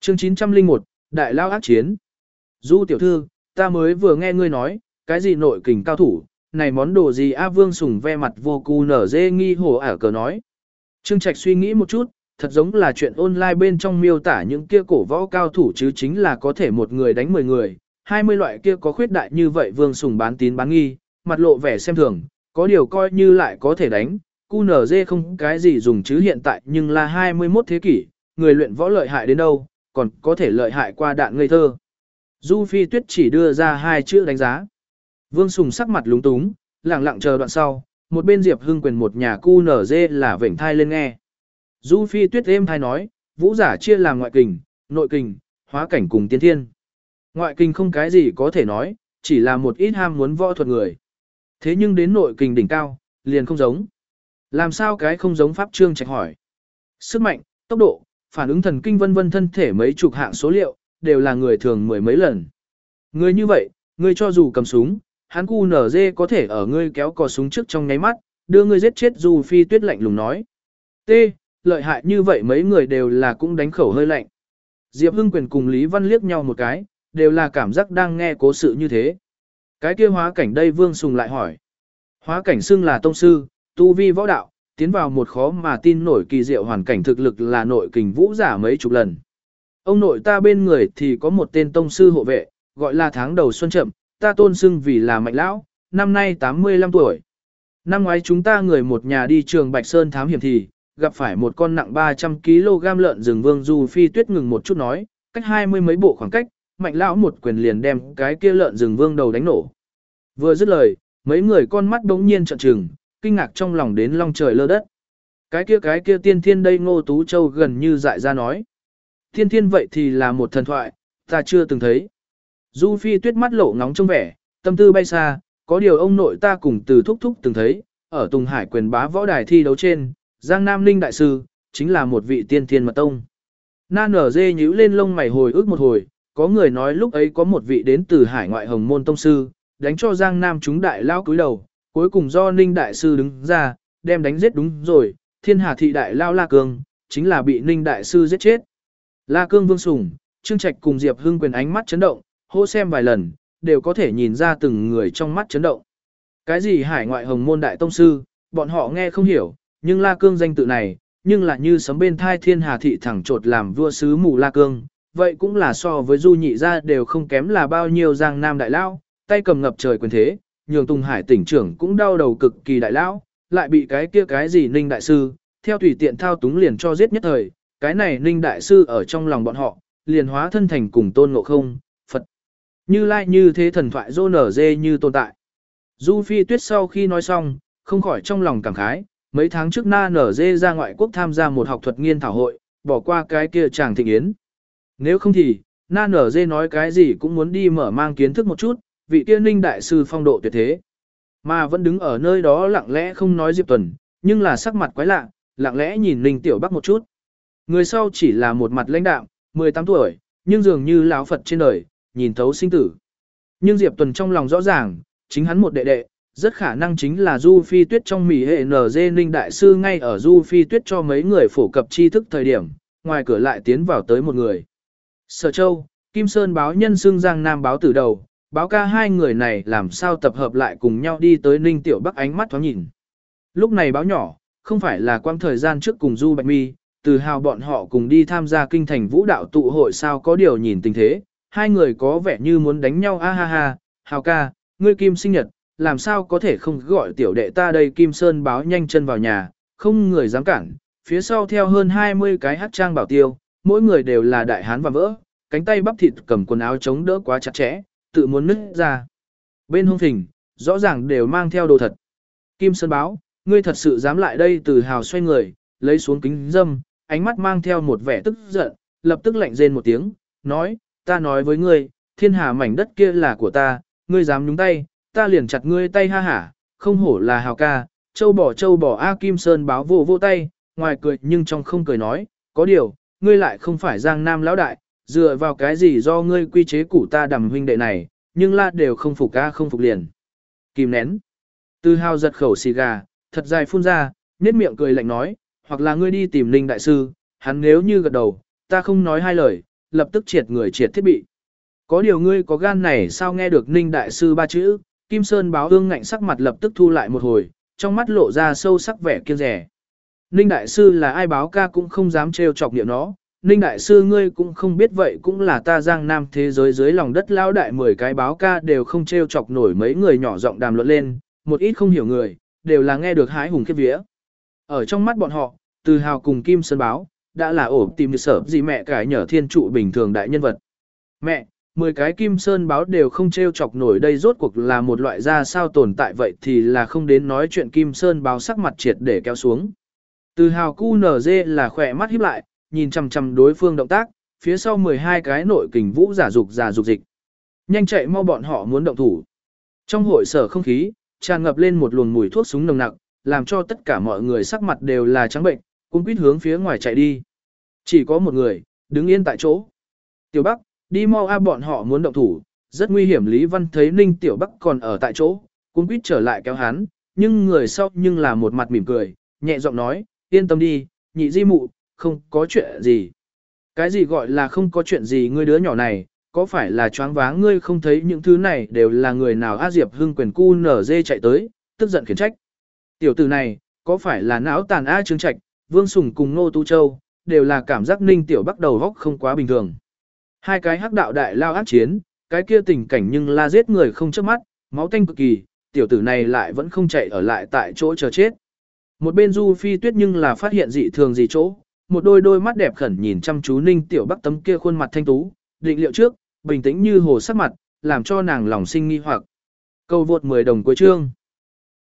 Chương 901, Đại Lao ác chiến. Du tiểu thư, ta mới vừa nghe ngươi nói, cái gì nội kình cao thủ, này món đồ gì A Vương Sùng ve mặt vô cu nở dê nghi hổ ả cờ nói. Trương Trạch suy nghĩ một chút, thật giống là chuyện online bên trong miêu tả những kia cổ võ cao thủ chứ chính là có thể một người đánh 10 người, 20 loại kia có khuyết đại như vậy Vương Sùng bán tín bán nghi, mặt lộ vẻ xem thường, có điều coi như lại có thể đánh, cu nở dê không cái gì dùng chứ hiện tại nhưng là 21 thế kỷ, người luyện võ lợi hại đến đâu, còn có thể lợi hại qua đạn ngây thơ. Du Phi Tuyết chỉ đưa ra 2 chữ đánh giá. Vương Sùng sắc mặt lúng túng, lặng lặng chờ đoạn sau, một bên Diệp Hưng Quyền một nhà cu nở dê là vểnh thai lên nghe. Du Phi Tuyết êm thai nói, vũ giả chia làm ngoại kình, nội kình, hóa cảnh cùng tiên thiên. Ngoại kình không cái gì có thể nói, chỉ là một ít ham muốn võ thuật người. Thế nhưng đến nội kình đỉnh cao, liền không giống. Làm sao cái không giống Pháp Trương Trạch hỏi. Sức mạnh, tốc độ, phản ứng thần kinh vân vân thân thể mấy chục hạng số liệu, đều là người thường mười mấy lần. Người như vậy, người cho dù cầm súng, hắn cu nở dê có thể ở ngươi kéo cò súng trước trong nháy mắt, đưa ngươi giết chết. Du Phi Tuyết lạnh lùng nói. T. Lợi hại như vậy mấy người đều là cũng đánh khẩu hơi lạnh. Diệp Hưng Quyền cùng Lý Văn liếc nhau một cái, đều là cảm giác đang nghe cố sự như thế. Cái kia hóa cảnh đây Vương Sùng lại hỏi. Hóa cảnh xưng là tông sư, tu vi võ đạo, tiến vào một khó mà tin nổi kỳ diệu hoàn cảnh thực lực là nội kình vũ giả mấy chục lần. Ông nội ta bên người thì có một tên tông sư hộ vệ, gọi là tháng đầu xuân chậm, ta tôn xưng vì là Mạnh lão, năm nay 85 tuổi. Năm ngoái chúng ta người một nhà đi trường Bạch Sơn thám hiểm thì gặp phải một con nặng 300 kg lợn rừng. Vương Du Phi Tuyết ngừng một chút nói, cách 20 mấy bộ khoảng cách, Mạnh lão một quyền liền đem cái kia lợn rừng vương đầu đánh nổ. Vừa dứt lời, mấy người con mắt đống nhiên trợn trừng, kinh ngạc trong lòng đến long trời lơ đất. Cái kia tiên thiên đây Ngô Tú Châu gần như dại ra nói. Tiên thiên vậy thì là một thần thoại, ta chưa từng thấy. Du Phi Tuyết mắt lộ ngóng trong vẻ, tâm tư bay xa, có điều ông nội ta cùng từ thúc thúc từng thấy, ở Tùng Hải quyền bá võ đài thi đấu trên, Giang Nam Ninh Đại Sư, chính là một vị tiên thiên mật tông. Na nở dê nhíu lên lông mày hồi ức một hồi, có người nói lúc ấy có một vị đến từ hải ngoại hồng môn tông sư, đánh cho Giang Nam chúng đại lao cúi đầu, cuối cùng do Ninh Đại Sư đứng ra, đem đánh giết đúng rồi, Thiên Hà thị đại lao La Cương, chính là bị Ninh Đại Sư giết chết. La Cương Vương Sùng, Trương Trạch cùng Diệp Hưng Quyền ánh mắt chấn động, hô xem vài lần, đều có thể nhìn ra từng người trong mắt chấn động. Cái gì hải ngoại hồng môn đại tông sư, bọn họ nghe không hiểu, nhưng La Cương danh tự này, nhưng là như sấm bên thai Thiên Hà thị thẳng trột làm vua sứ mù La Cương, vậy cũng là so với Du Nhị gia đều không kém là bao nhiêu Giang Nam đại lao, tay cầm ngập trời quyền thế, nhường Tùng Hải tỉnh trưởng cũng đau đầu cực kỳ đại lao, lại bị cái gì Ninh Đại Sư, theo tùy tiện thao túng liền cho giết nhất thời, cái này Ninh Đại Sư ở trong lòng bọn họ, liền hóa thân thành cùng Tôn Ngộ Không, Phật. Như Lai như thế thần thoại rô nở dê như tồn tại. Du Phi Tuyết sau khi nói xong, không khỏi trong lòng cảm khái, mấy tháng trước Na nở dê ra ngoại quốc tham gia một học thuật nghiên thảo hội, bỏ qua cái kia chàng thịnh yến. Nếu không thì, Na nở dê nói cái gì cũng muốn đi mở mang kiến thức một chút, vị kia Ninh Đại Sư phong độ tuyệt thế. Mà vẫn đứng ở nơi đó lặng lẽ không nói Diệp Tuần, nhưng là sắc mặt quái lạ, lặng lẽ nhìn Ninh Tiểu Bắc một chút. Người sau chỉ là một mặt lãnh đạm, 18 tuổi, nhưng dường như lão Phật trên đời, nhìn thấu sinh tử. Nhưng Diệp Tuần trong lòng rõ ràng, chính hắn một đệ đệ, rất khả năng chính là Du Phi Tuyết trong mỉ hệ NG Ninh Đại Sư. Ngay ở Du Phi Tuyết cho mấy người phổ cập tri thức thời điểm, ngoài cửa lại tiến vào tới một người. Sở Châu, Kim Sơn báo nhân xưng Giang Nam báo từ đầu, báo ca hai người này làm sao tập hợp lại cùng nhau đi tới Ninh Tiểu Bắc ánh mắt thoáng nhìn. Lúc này báo nhỏ, không phải là quang thời gian trước cùng Du Bạch Mi, Từ Hào bọn họ cùng đi tham gia kinh thành vũ đạo tụ hội sao có điều nhìn tình thế, hai người có vẻ như muốn đánh nhau a ha ha, Hào ca, ngươi Kim sinh nhật, làm sao có thể không gọi tiểu đệ ta đây. Kim Sơn báo nhanh chân vào nhà, không người dám cản, phía sau theo hơn 20 cái hát trang bảo tiêu, mỗi người đều là đại hán và vỡ, cánh tay bắp thịt cầm quần áo chống đỡ quá chặt chẽ, tự muốn nứt ra. Bên hông thình, rõ ràng đều mang theo đồ thật. Kim Sơn báo, ngươi thật sự dám lại đây. Từ Hào xoay người, lấy xuống kính dâm, ánh mắt mang theo một vẻ tức giận, lập tức lạnh rên một tiếng, nói, ta nói với ngươi, Thiên Hà mảnh đất kia là của ta, ngươi dám nhúng tay, ta liền chặt ngươi tay ha hả, không hổ là Hào ca, châu bò a. Kim Sơn báo vô vô tay, ngoài cười nhưng trong không cười nói, có điều, ngươi lại không phải Giang Nam lão đại, dựa vào cái gì do ngươi quy chế củ ta Đàm huynh đệ này, nhưng la đều không phục ca không phục liền. Kìm nén. Từ Hào giật khẩu xì gà, thật dài phun ra, nhếch miệng cười lạnh nói, hoặc là ngươi đi tìm Ninh Đại Sư, hắn nếu như gật đầu, ta không nói hai lời, lập tức triệt người triệt thiết bị. Có điều ngươi có gan này sao nghe được Ninh Đại Sư ba chữ, Kim Sơn báo ương ngạnh sắc mặt lập tức thu lại một hồi, trong mắt lộ ra sâu sắc vẻ kiêng rẻ. Ninh Đại Sư là ai báo ca cũng không dám trêu chọc niệm nó, Ninh Đại Sư ngươi cũng không biết vậy cũng là ta Giang Nam thế giới dưới lòng đất lao đại 10 cái báo ca đều không trêu chọc nổi mấy người nhỏ giọng đàm luận lên, một ít không hiểu người, đều là nghe được hái hùng khiếp vía. Ở trong mắt bọn họ, Từ Hào cùng Kim Sơn báo, đã là ổ tìm sở gì mẹ cải nhờ thiên trụ bình thường đại nhân vật. Mẹ, 10 cái Kim Sơn báo đều không trêu chọc nổi đây rốt cuộc là một loại ra sao tồn tại vậy thì là không đến nói chuyện Kim Sơn báo sắc mặt triệt để kéo xuống. Từ Hào QNZ là khỏe mắt híp lại, nhìn chằm chằm đối phương động tác, phía sau 12 cái nội kình vũ giả dục dịch. Nhanh chạy mau bọn họ muốn động thủ. Trong hội sở không khí, tràn ngập lên một luồng mùi thuốc súng nồng nặc, làm cho tất cả mọi người sắc mặt đều là trắng bệnh, cũng quýt hướng phía ngoài chạy đi. Chỉ có một người, đứng yên tại chỗ. Tiểu Bắc, đi mau a bọn họ muốn động thủ, rất nguy hiểm. Lý Văn thấy Ninh Tiểu Bắc còn ở tại chỗ, cũng quýt trở lại kéo hắn, nhưng người sau nhưng là một mặt mỉm cười, nhẹ giọng nói, yên tâm đi, nhị di mụ, không có chuyện gì. Cái gì gọi là không có chuyện gì ngươi đứa nhỏ này, có phải là choáng váng ngươi không thấy những thứ này đều là người nào A Diệp Hưng quyền cu nở dê chạy tới, tức giận khiển trách. Tiểu tử này, có phải là não tàn A Trương Trạch, Vương Sùng cùng Nô Tu Châu, đều là cảm giác Ninh Tiểu Bắc đầu góc không quá bình thường. Hai cái hắc đạo đại lao ác chiến, cái kia tình cảnh nhưng là giết người không chớp mắt, máu tanh cực kỳ, tiểu tử này lại vẫn không chạy ở lại tại chỗ chờ chết. Một bên Du Phi Tuyết nhưng là phát hiện dị thường gì chỗ, một đôi mắt đẹp khẩn nhìn chăm chú Ninh Tiểu Bắc tấm kia khuôn mặt thanh tú, định liệu trước, bình tĩnh như hồ sắc mặt, làm cho nàng lòng sinh nghi hoặc. Câu vượt 10 đồng cuối chương.